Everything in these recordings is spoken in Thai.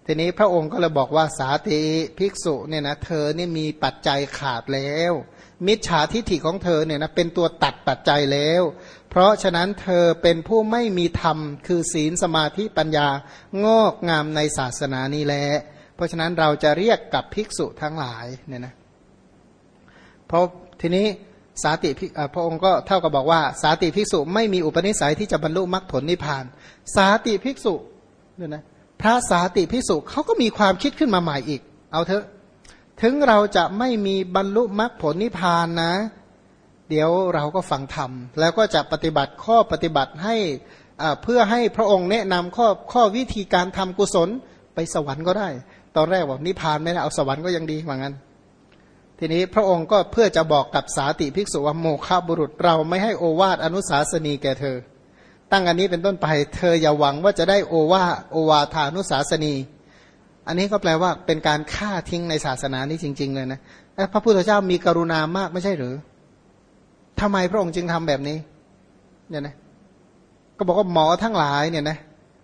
ทีนี้พระองค์ก็เลยบอกว่าสาติภิกษุเนี่ยนะเธอนี่มีปัจจัยขาดแล้วมิจฉาทิฐิของเธอเนี่ยนะเป็นตัวตัดปัจจัยแล้วเพราะฉะนั้นเธอเป็นผู้ไม่มีธรรมคือศีลสมาธิปัญญางอกงามในศาสนานี้แหละเพราะฉะนั้นเราจะเรียกกับภิกษุทั้งหลายเนี่ยนะเพราะทีนี้สาติพระองค์ก็เท่ากับบอกว่าสาติภิกษุไม่มีอุปนิสัยที่จะบรรลุมรรคผลนิพพานสาติภิกษุเนี่ยนะพระสาติภิกษุเขาก็มีความคิดขึ้นมาใหม่อีกเอาเถอะถึงเราจะไม่มีบรรลุมรรคผลนิพพานนะเดี๋ยวเราก็ฟังธรรมแล้วก็จะปฏิบัติข้อปฏิบัติให้เพื่อให้พระองค์แนะนำข้อวิธีการทำกุศลไปสวรรค์ก็ได้ตอนแรกบอกนิพพานไม่ได้เอาสวรรค์ก็ยังดีว่างั้นทีนี้พระองค์ก็เพื่อจะบอกกับสาติภิกษุว่าโมฆะบุรุษเราไม่ให้โอวาทอนุสาสนีแก่เธอตั้งอันนี้เป็นต้นไปเธออย่าหวังว่าจะได้โอวาทานุสาสนีอันนี้ก็แปลว่าเป็นการฆ่าทิ้งในศาสนานี้จริงๆเลยนะพระพุทธเจ้ามีกรุณามากไม่ใช่หรือทำไมพระองค์จึงทำแบบนี้เนี่ยนะก็บอกว่าหมอทั้งหลายเนี่ยนะ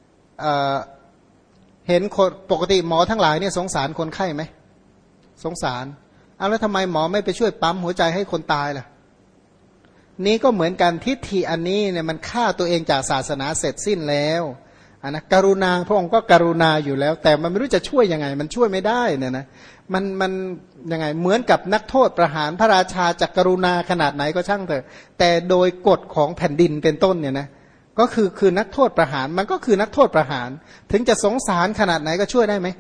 เห็นคนปกติหมอทั้งหลายเนี่ยสงสารคนไข้ไหมสงสารแล้วทำไมหมอไม่ไปช่วยปั๊มหัวใจให้คนตายล่ะนี้ก็เหมือนกันทิฏฐิอันนี้เนี่ยมันฆ่าตัวเองจากศาสนาเสร็จสิ้นแล้วนะกรุณาพระองค์ก็กรุณาอยู่แล้วแต่มันไม่รู้จะช่วยยังไงมันช่วยไม่ได้เนี่ยนะมันยังไงเหมือนกับนักโทษประหารพระราชาจะกรุณาขนาดไหนก็ช่างเถอะแต่โดยกฎของแผ่นดินเป็นต้นเนี่ยนะก็คือนักโทษประหารมันก็คือนักโทษประหารถึงจะสงสารขนาดไหนก็ช่วยได้ไหม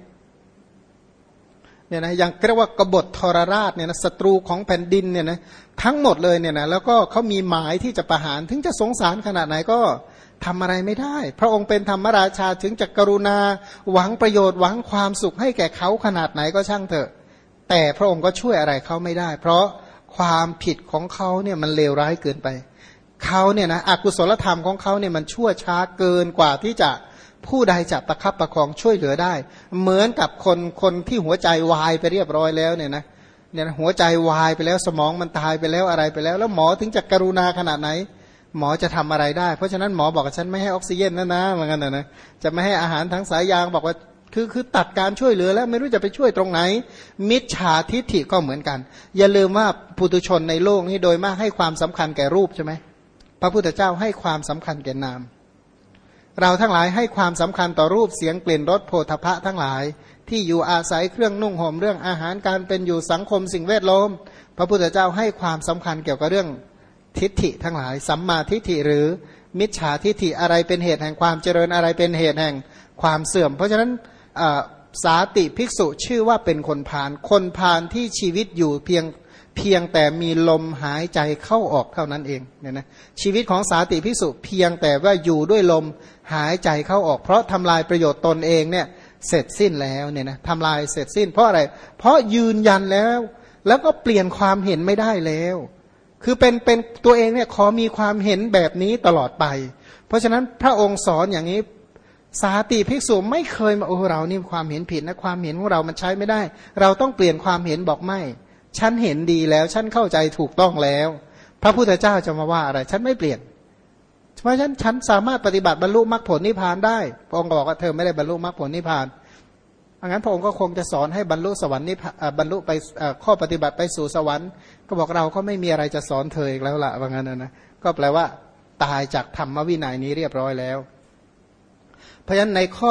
เนี่ยนะอย่างเรียกว่ากบฏทรราชเนี่ยนะศัตรูของแผ่นดินเนี่ยนะทั้งหมดเลยเนี่ยนะแล้วก็เขามีหมายที่จะประหารถึงจะสงสารขนาดไหนก็ทำอะไรไม่ได้พระองค์เป็นธรรมราชาถึงจะกรุณาหวังประโยชน์หวังความสุขให้แก่เขาขนาดไหนก็ช่างเถอะแต่พระองค์ก็ช่วยอะไรเขาไม่ได้เพราะความผิดของเขาเนี่ยมันเลวร้ายเกินไปเขาเนี่ยนะอกุศลธรรมของเขาเนี่ยมันชั่วช้าเกินกว่าที่จะผู้ใดจะประคับประคองช่วยเหลือได้เหมือนกับคนที่หัวใจวายไปเรียบร้อยแล้วเนี่ยนะหัวใจวายไปแล้วสมองมันตายไปแล้วอะไรไปแล้วแล้วหมอถึงจะกรุณาขนาดไหนหมอจะทำอะไรได้เพราะฉะนั้นหมอบอกกับฉันไม่ให้ออกซิเจนนะเหมือนกันนะจะไม่ให้อาหารทั้งสายยางบอกว่าคือตัดการช่วยเหลือแล้วไม่รู้จะไปช่วยตรงไหนมิจฉาทิฏฐิก็เหมือนกันอย่าลืมว่าปุถุชนในโลกนี้โดยมากให้ความสำคัญแก่รูปใช่ไหมพระพุทธเจ้าให้ความสำคัญแก่นามเราทั้งหลายให้ความสำคัญต่อรูปเสียงกลิ่นรสโผฏฐัพพะทั้งหลายที่อยู่อาศัยเครื่องนุ่งห่มเรื่องอาหารการเป็นอยู่สังคมสิ่งแวดล้อมพระพุทธเจ้าให้ความสำคัญเกี่ยวกับเรื่องทิฏฐิทั้งหลายสัมมาทิฏฐิหรือมิจฉาทิฏฐิอะไรเป็นเหตุแห่งความเจริญอะไรเป็นเหตุแห่งความเสื่อมเพราะฉะนั้นสาติภิกษุชื่อว่าเป็นคนพาลคนพาลที่ชีวิตอยู่เพียงแต่มีลมหายใจเข้าออกเท่านั้นเองเนี่ยนะชีวิตของสาติภิกษุเพียงแต่ว่าอยู่ด้วยลมหายใจเข้าออกเพราะทำลายประโยชน์ตนเองเนี่ยเสร็จสิ้นแล้วเนี่ยนะทำลายเสร็จสิ้นเพราะอะไรเพราะยืนยันแล้วก็เปลี่ยนความเห็นไม่ได้แล้วคือเป็นตัวเองเนี่ยขอมีความเห็นแบบนี้ตลอดไปเพราะฉะนั้นพระองค์สอนอย่างนี้สาติภิกษุไม่เคยมาโอ้เรานี่ความเห็นผิดนะความเห็นของเรามันใช้ไม่ได้เราต้องเปลี่ยนความเห็นบอกไม่ฉันเห็นดีแล้วฉันเข้าใจถูกต้องแล้วพระพุทธเจ้าจะมาว่าอะไรฉันไม่เปลี่ยนเพราะฉะนั้นฉันสามารถปฏิบัติบรรลุมรรคผลนิพพานได้พระองค์บอกว่าเธอไม่ได้บรรลุมรรคผลนิพพานงั้นพระองค์ก็คงจะสอนให้บรรลุสวรรค์นิพพานบรรลุไปข้อปฏิบัติไปสู่สวรรค์ก็บอกเราก็ไม่มีอะไรจะสอนเธออีกแล้วล่ะว่างั้นนะก็แปลว่าตายจากธรรมวินัยนี้เรียบร้อยแล้วเพราะฉะนั้นในข้อ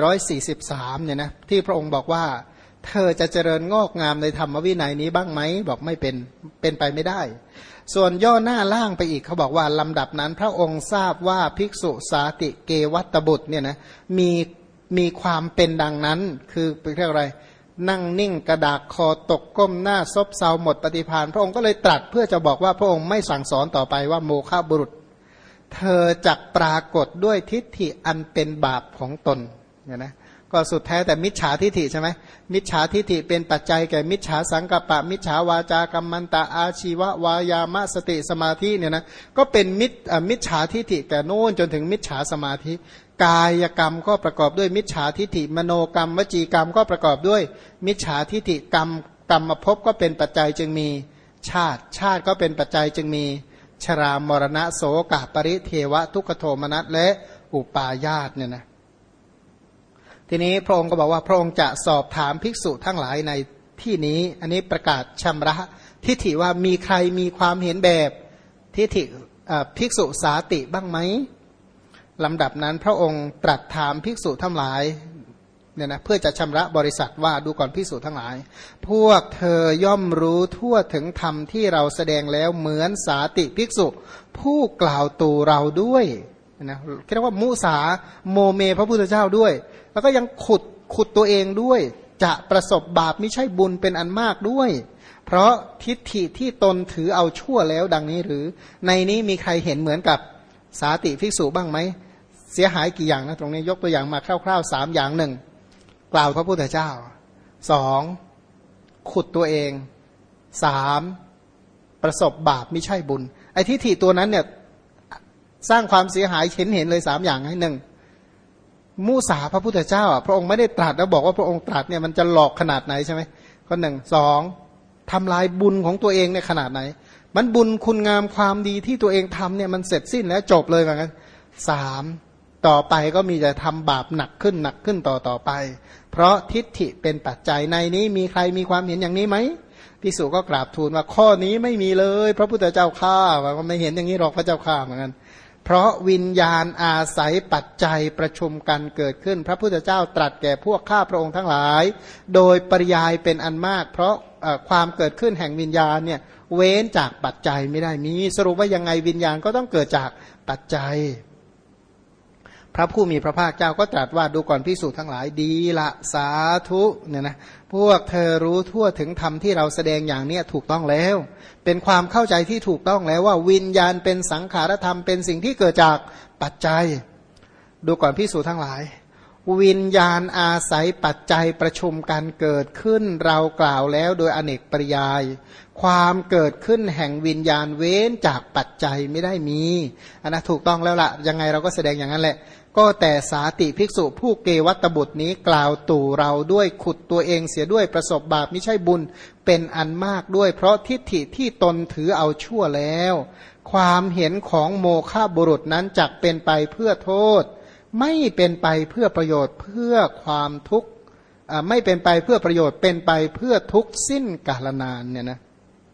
443เนี่ยนะที่พระองค์บอกว่าเธอจะเจริญงอกงามในธรรมวินัยนี้บ้างไหมบอกไม่เป็นไปไม่ได้ส่วนย่อหน้าล่างไปอีกเขาบอกว่าลำดับนั้นพระองค์ทราบว่าภิกษุสาติเกวัตบุตรเนี่ยนะมีความเป็นดังนั้นคือเรียกอะไรนั่งนิ่งกระดากคอตกก้มหน้าซบเซาหมดปฏิภาณพระองค์ก็เลยตรัสเพื่อจะบอกว่าพระองค์ไม่สั่งสอนต่อไปว่าโมฆะบุรุษเธอจักปรากฏด้วยทิฏฐิอันเป็นบาปของตนเนี่ยนะก็สุดแท้แต่มิจฉาทิฏฐิใช่ไหมมิจฉาทิฏฐิเป็นปัจจัยแก่มิจฉาสังกัปปะมิจฉาวาจากัมมันตะอาชีวะวายามะสติสมาธิเนี่ยนะก็เป็นมิจฉาทิฏฐิแก่โน้นจนถึงมิจฉาสมาธิกายกรรมก็ประกอบด้วยมิจฉาทิฏฐิมโนกรรมวจีกรรมก็ประกอบด้วยมิจฉาทิฏฐิกรรมภพก็เป็นปัจจัยจึงมีชาติก็เป็นปัจจัยจึงมีชรามรณะโสกะปริเทวะทุกขโทมนัสและอุปาญาตเนี่ยนะทีนี้พระองค์ก็บอกว่าพระองค์จะสอบถามภิกษุทั้งหลายในที่นี้อันนี้ประกาศชำระทิฏฐิว่ามีใครมีความเห็นแบบทิฏฐิภิกษุสาติบ้างไหมลำดับนั้นพระองค์ตรัสถามภิกษุทั้งหลายเนี่ยนะเพื่อจะชำระบริษัทว่าดูก่อนภิกษุทั้งหลายพวกเธอย่อมรู้ทั่วถึงธรรมที่เราแสดงแล้วเหมือนสาติภิกษุผู้กล่าวตูเราด้วยนะเรียกว่ามุสาโมเมพระพุทธเจ้าด้วยแล้วก็ยังขุดตัวเองด้วยจะประสบบาปไม่ใช่บุญเป็นอันมากด้วยเพราะทิฏฐิที่ตนถือเอาชั่วแล้วดังนี้หรือในนี้มีใครเห็นเหมือนกับสาติภิกษุบ้างไหมเสียหายกี่อย่างนะตรงนี้ยกตัวอย่างมาคร่าวๆ3อย่าง1กล่าวพระพุทธเจ้า2ขุดตัวเอง3ประสบบาปไม่ใช่บุญไอ้ทิฏฐิตัวนั้นเนี่ยสร้างความเสียหายเห็นเลย3อย่างให้1มุสาพระพุทธเจ้าพระองค์ไม่ได้ตรัสแล้วบอกว่าพระองค์ตรัสเนี่ยมันจะหลอกขนาดไหนใช่ไหมข้อ1 2ทำลายบุญของตัวเองในขนาดไหนมันบุญคุณงามความดีที่ตัวเองทำเนี่ยมันเสร็จสิ้นแล้วจบเลยเหมือนกัน3ต่อไปก็มีแต่ทำบาปหนักขึ้นต่อไปเพราะทิฏฐิเป็นปัจจัยในนี้มีใครมีความเห็นอย่างนี้ไหมภิกษุก็กราบทูลว่าข้อนี้ไม่มีเลยพระพุทธเจ้าข้าว่าไม่เห็นอย่างนี้หรอกพระเจ้าข้าเหมือนกันเพราะวิญญาณอาศัยปัจจัยประชุมกันเกิดขึ้นพระพุทธเจ้าตรัสแก่พวกข้าพระองค์ทั้งหลายโดยปริยายเป็นอันมากเพราะความเกิดขึ้นแห่งวิญญาณเนี่ยเว้นจากปัจจัยไม่ได้มีสรุปว่ายังไงวิญญาณก็ต้องเกิดจากปัจจัยพระผู้มีพระภาคเจ้าก็ตรัสว่าดูก่อนภิกษุทั้งหลายดีละสาธุเนี่ยนะพวกเธอรู้ทั่วถึงธรรมที่เราแสดงอย่างเนี้ยถูกต้องแล้วเป็นความเข้าใจที่ถูกต้องแล้วว่าวิญญาณเป็นสังขารธรรมเป็นสิ่งที่เกิดจากปัจจัยดูก่อนภิกษุทั้งหลายวิญญาณอาศัยปัจจัยประชุมกันเกิดขึ้นเรากล่าวแล้วโดยอเนกปริยายความเกิดขึ้นแห่งวิญญาณเว้นจากปัจจัยไม่ได้มีอันนั้นถูกต้องแล้วล่ะยังไงเราก็แสดงอย่างนั้นแหละก็แต่สาติภิกษุผู้เกวัตตบุตรนี้กล่าวตู่เราด้วยขุดตัวเองเสียด้วยประสบบาปไม่ใช่บุญเป็นอันมากด้วยเพราะทิฏฐิที่ตนถือเอาชั่วแล้วความเห็นของโมฆะบุรุษนั้นจักเป็นไปเพื่อโทษไม่เป็นไปเพื่อประโยชน์เพื่อความทุกข์ไม่เป็นไปเพื่อประโยชน์เป็นไปเพื่อทุกข์สิ้นกาลนานเนี่ยนะ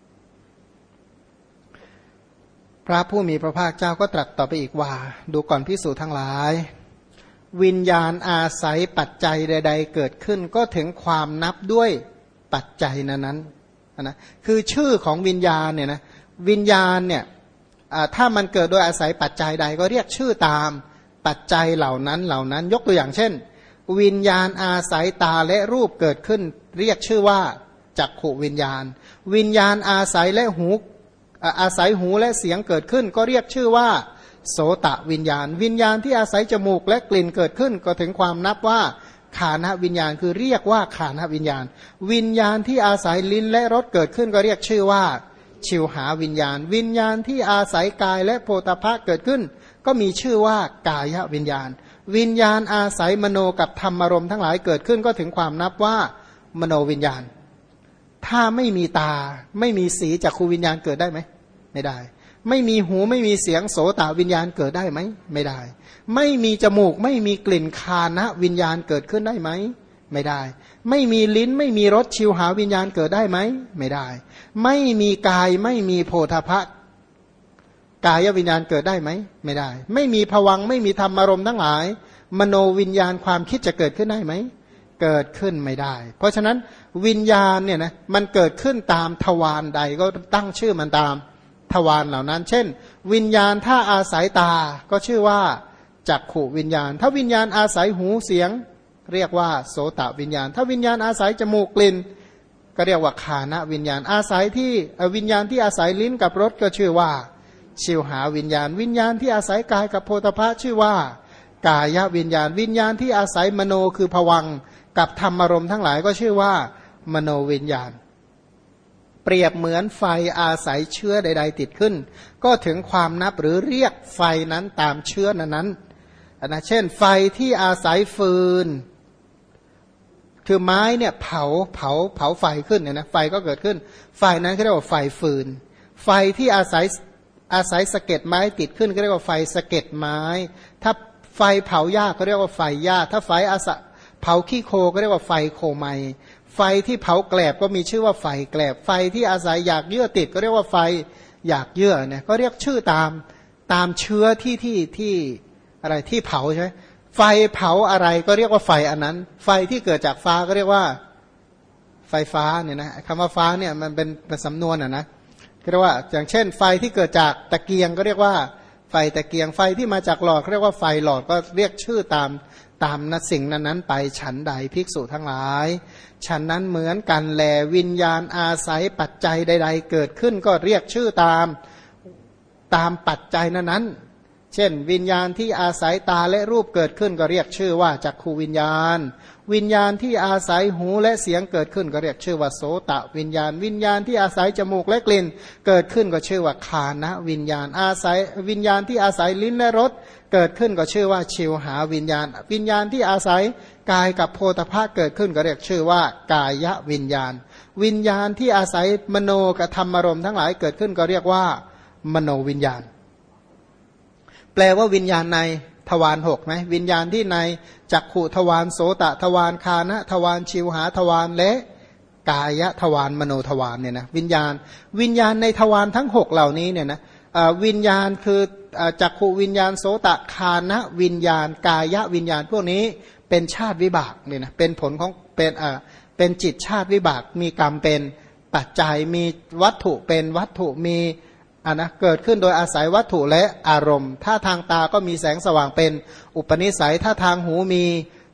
พระผู้มีพระภาคเจ้าก็ตรัสต่อไปอีกว่าดูก่อนภิกษุทั้งหลายวิญญาณอาศัยปัจจัยใดๆเกิดขึ้นก็ถึงความนับด้วยปัจจัยนั้นนะคือชื่อของวิญญาณเนี่ยนะวิญญาณเนี่ยถ้ามันเกิดโดยอาศัยปัจจัยใดก็เรียกชื่อตามปัจจัยเหล่านั้นยกตัวอย่างเช่นวิญญาณอาศัยตาและรูปเกิดขึ้นเรียกชื่อว่าจักขุวิญญาณวิญญาณอาศัยและหูอาศัยหูและเสียงเกิดขึ้นก็เรียกชื่อว่าโสตวิญญาณวิญญาณที่อาศัยจมูกและกลิ่นเกิดขึ้นก็ถึงความนับว่าฆานวิญญาณคือเรียกว่าฆานวิญญาณวิญญาณที่อาศัยลิ้นและรสเกิดขึ้นก็เรียกชื่อว่าชิวหาวิญญาณวิญญาณที่อาศัยกายและโพธพะเกิดขึ้นก็มีชื่อว่ากายวิญญาณวิญญาณอาศัยมโนกับธรรมารมณ์ทั้งหลายเกิดขึ้นก็ถึงความนับว่ามโนวิญญาณถ้าไม่มีตาไม่มีสีจักขุวิญญาณเกิดได้ไหมไม่ได้ไม่มีหูไม่มีเสียงโสตวิญญาณเกิดได้ไหมไม่ได้ไม่มีจมูกไม่มีกลิ่นฆานวิญญาณเกิดขึ้นได้ไหมไม่ได้ไม่มีลิ้นไม่มีรสชิวหาวิญญาณเกิดได้ไหมไม่ได้ไม่มีกายไม่มีโพธพะกายวิญญาณเกิดได้ไหมไม่ได้ไม่มีภวังค์ไม่มีธรรมารมณ์ทั้งหลายมโนวิญญาณความคิดจะเกิดขึ้นได้ไหมเกิดขึ้นไม่ได้เพราะฉะนั้นวิญญาณเนี่ยนะมันเกิดขึ้นตามทวารใดก็ตั้งชื่อมันตามทวารเหล่านั้นเช่นวิญญาณถ้าอาศัยตาก็ชื่อว่าจักขุวิญญาณถ้าวิญญาณอาศัยหูเสียงเรียกว่าโสตวิญญาณถ้าวิญญาณอาศัยจมูกกลิ่นก็เรียกว่าฆานวิญญาณอาศัยที่วิญญาณที่อาศัยลิ้นกับรสก็ชื่อว่าชิวหาวิญญาณวิญญาณที่อาศัยกายกับโพธพะชื่อว่ากายวิญญาณวิญญาณที่อาศัยมโนคือภวังค์กับธรรมารมณ์ทั้งหลายก็ชื่อว่ามโนวิญญาณเปรียบเหมือนไฟอาศัยเชื้อใดๆติดขึ้นก็ถึงความนับหรือเรียกไฟนั้นตามเชื้อนั้นนะเช่นไฟที่อาศัยฟืนคือไม้เนี่ยเผาไฟขึ้นเนี่ยนะไฟก็เกิดขึ้นไฟนั้นเขาเรียกว่าไฟฟืนไฟที่อาศัยสะเก็ดไม้ติดขึ้นก็เรียกว่าไฟสะเก็ดไม้ถ้าไฟเผาหญ้าก็เรียกว่าไฟหญ้าถ้าไฟเผาขี้โคก็เรียกว่าไฟโคไมไฟที่เผาแกลบก็มีชื่อว่าไฟแกลบไฟที่อาศัยหยากเยื่อติดก็เรียกว่าไฟหยากเยื่อเนี่ยก็เรียกชื่อตามเชื้อที่อะไรที่เผาใช่ไหมไฟเผาอะไรก็เรียกว่าไฟอันนั้นไฟที่เกิดจากฟ้าก็เรียกว่าไฟฟ้าเนี่ยนะคำว่าฟ้าเนี่ยมันเป็นสำนวนนะเรียกว่าอย่างเช่นไฟที่เกิดจากตะเกียงก็เรียกว่าไฟตะเกียงไฟที่มาจากหลอดเรียกว่าไฟหลอดก็เรียกชื่อตามสิ่งนั้นไปฉันใดภิกษุทั้งหลายฉันนั้นเหมือนกันแลวิญญาณอาศัยปัจจัยใดๆเกิดขึ้นก็เรียกชื่อตามปัจจัยนั้นเช่นวิญญาณที่อาศัยตาและรูปเกิดขึ้นก็เรียกชื่อว่าจักขูวิญญาณวิญญาณที่อาศัยหูและเสียงเกิดขึ้นก็เรียกชื่อว่าโสตวิญญาณวิญญาณที่อาศัยจมูกและกลิ่นเกิดขึ้นก็ชื่อว่าคานะวิญญาณอาศัยวิญญาณที่อาศัยลิ้นและรสเกิดขึ้นก็ชื่อว่าชิวหาวิญญาณวิญญาณที่อาศัยกายกับโพธภะเกิดขึ้นก็เรียกชื่อว่ากายวิญญาณวิญญาณที่อาศัยมโนกับธรรมารมณ์ทั้งหลายเกิดขึ้นก็เรียกว่ามโนวิญญาณแปลว่าวิญญาณในทวารหกไหมวิญญาณที่ในจักขุทวารโสตทวารคานะทวารชิวหาทวารและกายทวารมโนทวารเนี่ยนะวิญญาณในทวารทั้งหกเหล่านี้เนี่ยนะวิญญาณคือจักขุวิญญาณโสตคานะวิญญาณกายวิญญาณพวกนี้เป็นชาติวิบากเนี่ยนะเป็นผลของเป็นจิตชาติวิบากมีกรรมเป็นปัจจัยมีวัตถุเป็นวัตถุมีเกิดขึ้นโดยอาศัยวัตถุและอารมณ์ถ้าทางตาก็มีแสงสว่างเป็นอุปนิสัยถ้าทางหูมี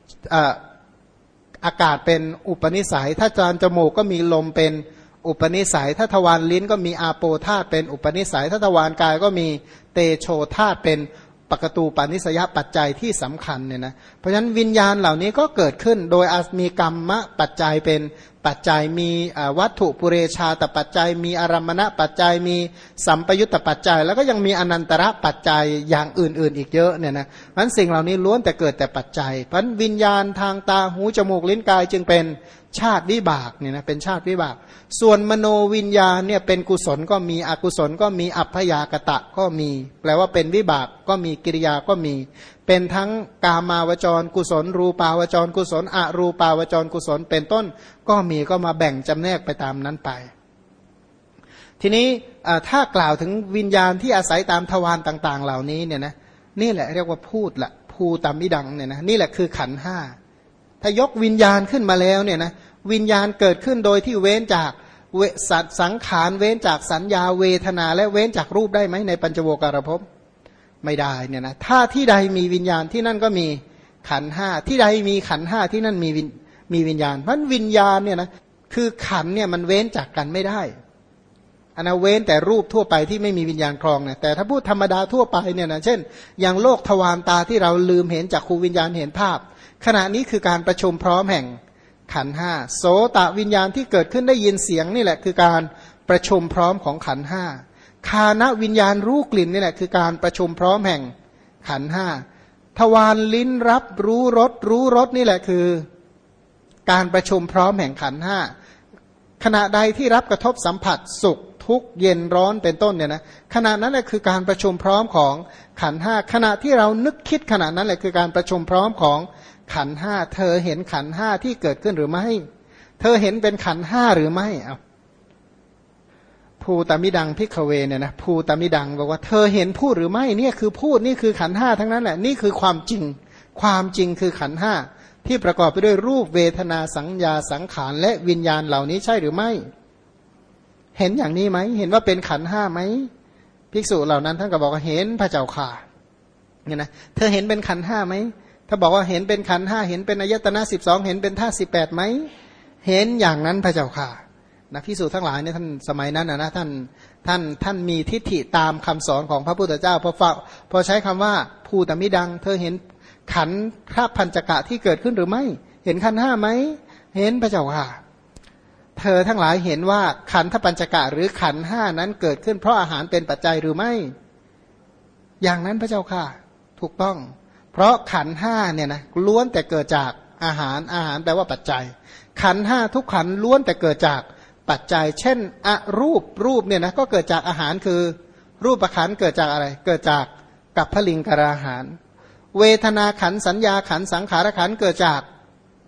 อากาศเป็นอุปนิสัยถ้าจานจมูกก็มีลมเป็นอุปนิสัยถ้าทวารลิ้นก็มีอาโปธาตุเป็นอุปนิสัยถ้าทวารกายก็มีเตโชธาตุเป็นปกตูปานิสยปัจจัยที่สำคัญเนี่ยนะเพราะฉะนั้นวิญญาณเหล่านี้ก็เกิดขึ้นโดยมีกรรมปัจจัยเป็นปัจจัยมีวัตถุปุเรชาตปัจจัยมีอารัมมณปัจจัยมีสัมปยุตตปัจจัยแล้วก็ยังมีอนันตระปัจจัยอย่างอื่นๆอีกเยอะเนี่ยนะเพราะฉะนั้นสิ่งเหล่านี้ล้วนแต่เกิดแต่ปัจจัยเพราะฉะนั้นวิญญาณทางตาหูจมูกลิ้นกายจึงเป็นชาติวิบากเนี่ยนะเป็นชาติวิบากส่วนมโนวิญญาณเนี่ยเป็นกุศลก็มีอกุศลก็มีอัพยากตะก็มีแปลว่าเป็นวิบากก็มีกิริยาก็มีเป็นทั้งกามาวจรกุศลรูปาวจรกุศลอรูปาวจรกุศลเป็นต้นก็มีก็มาแบ่งจำแนกไปตามนั้นไปทีนี้ถ้ากล่าวถึงวิญญาณที่อาศัยตามทวารต่างๆเหล่านี้เนี่ยนะนี่แหละเรียกว่าพูดละภูตามิดังเนี่ยนะนี่แหละคือขันธ์ห้าถ้ายกวิญญาณขึ้นมาแล้วเนี่ยนะวิญญาณเกิดขึ้นโดยที่เว้นจากสังขารเว้นจากสัญญาเวทนาและเว้นจากรูปได้ไหมในปัญจโวการภพไม่ได้เนี่ยนะถ้าที่ใดมีวิญญาณที่นั่นก็มีขันธ์ห้าที่ใดมีขันธ์ห้าที่นั่นมีวิญญาณเพราะวิญญาณเนี่ยนะคือขันธ์เนี่ยมันเว้นจากกันไม่ได้อันนั้นเว้นแต่รูปทั่วไปที่ไม่มีวิญญาณครองเนี่ยแต่ถ้าพูดธรรมดาทั่วไปเนี่ยนะเช่นอย่างโลกทวารตาที่เราลืมเห็นจากขูวิญญาณเห็นภาพขณะนี้คือการประชุมพร้อมแห่งขันธ์ห้าโสตวิญญาณที่เกิดขึ้นได้ยินเสียงนี่แหละคือการประชุมพร้อมของขันธ์ห้าคานวิญญาณรู้กลิ่นนี่แหละคือการประชุมพร้อมแห่งขันธ์ห้าทวารลิ้นรับรู้รสนี่แหละคือการประชุมพร้อมแห่งขันธ์ห้าขณะใดที่รับกระทบสัมผัสสุขทุกข์เย็นร้อนเป็นต้นเนี่ยนะขณะนั้นแหละคือการประชุมพร้อมของขันธ์ห้าขณะที่เรานึกคิดขณะนั้นแหละคือการประชุมพร้อมของขันธ์ห้าเธอเห็นขันธ์ห้าที่เกิดขึ้นหรือไม่เธอเห็นเป็นขันธ์ห้าหรือไม่เอาภูตมิดังพิกเวเนี่ยนะภูตมิดังบอกว่าเธอเห็นพูดหรือไม่เนี่ยคือพูดนี่คือขันธ์ห้าทั้งนั้นแหละนี่คือความจริงคือขันธ์ห้าที่ประกอบไปด้วยรูปเวทนาสัญญาสังขารและวิญญาณเหล่านี้ใช่หรือไม่เห็นอย่างนี้ไหมเห็นว่าเป็นขันธ์ห้าไหมภิกษุเหล่านั้นท่านก็บอกว่าเห็นพระเจ้าค่ะเนี่ยนะเธอเห็นเป็นขันธ์ห้าไหมถ้าบอกว่าเห็นเป็นขันธ์ห้าเห็นเป็นอายตนะ12เห็นเป็นธาตุ18ไหมเห็นอย่างนั้นพระเจ้าค่ะนะภิกษุทั้งหลายเนี่ยท่านสมัยนั้นนะท่านมีทิฏฐิตามคำสอนของพระพุทธเจ้าพอใช้คำว่าภูตมิดังเธอเห็นขันธ์พระปัญจกะที่เกิดขึ้นหรือไม่เห็นขันธ์ห้าไหมเห็นพระเจ้าค่ะเธอทั้งหลายเห็นว่าขันธปัญจกะหรือขันธ์ห้านั้นเกิดขึ้นเพราะอาหารเป็นปัจจัยหรือไม่อย่างนั้นพระเจ้าค่ะถูกต้องเพราะขันธ์ห้าเนี่ยนะล้วนแต่เกิดจากอาหารแปลว่าปัจจัยขันธ์ห้าทุกขันธ์ล้วนแต่เกิดจากปัจจัยเช่นรูปเนี่ยนะก็เกิดจากอาหารคือรูปขันธ์เกิดจากอะไรเกิดจากกัปพลิงกราหารเวทนาขันธ์สัญญาขันธ์สังขารขันธ์เกิดจาก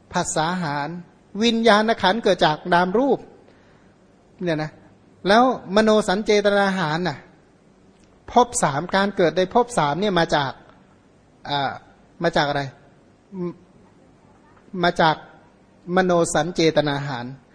ผัสสะหารวิญญาณขันธ์เกิดจากนามรูปเนี่ยนะแล้วมโนสัญเจตนาหารน่ะภพสามการเกิดในภพสามเนี่ยมาจากอะไรมาจากมโนสัญเจตนาหาร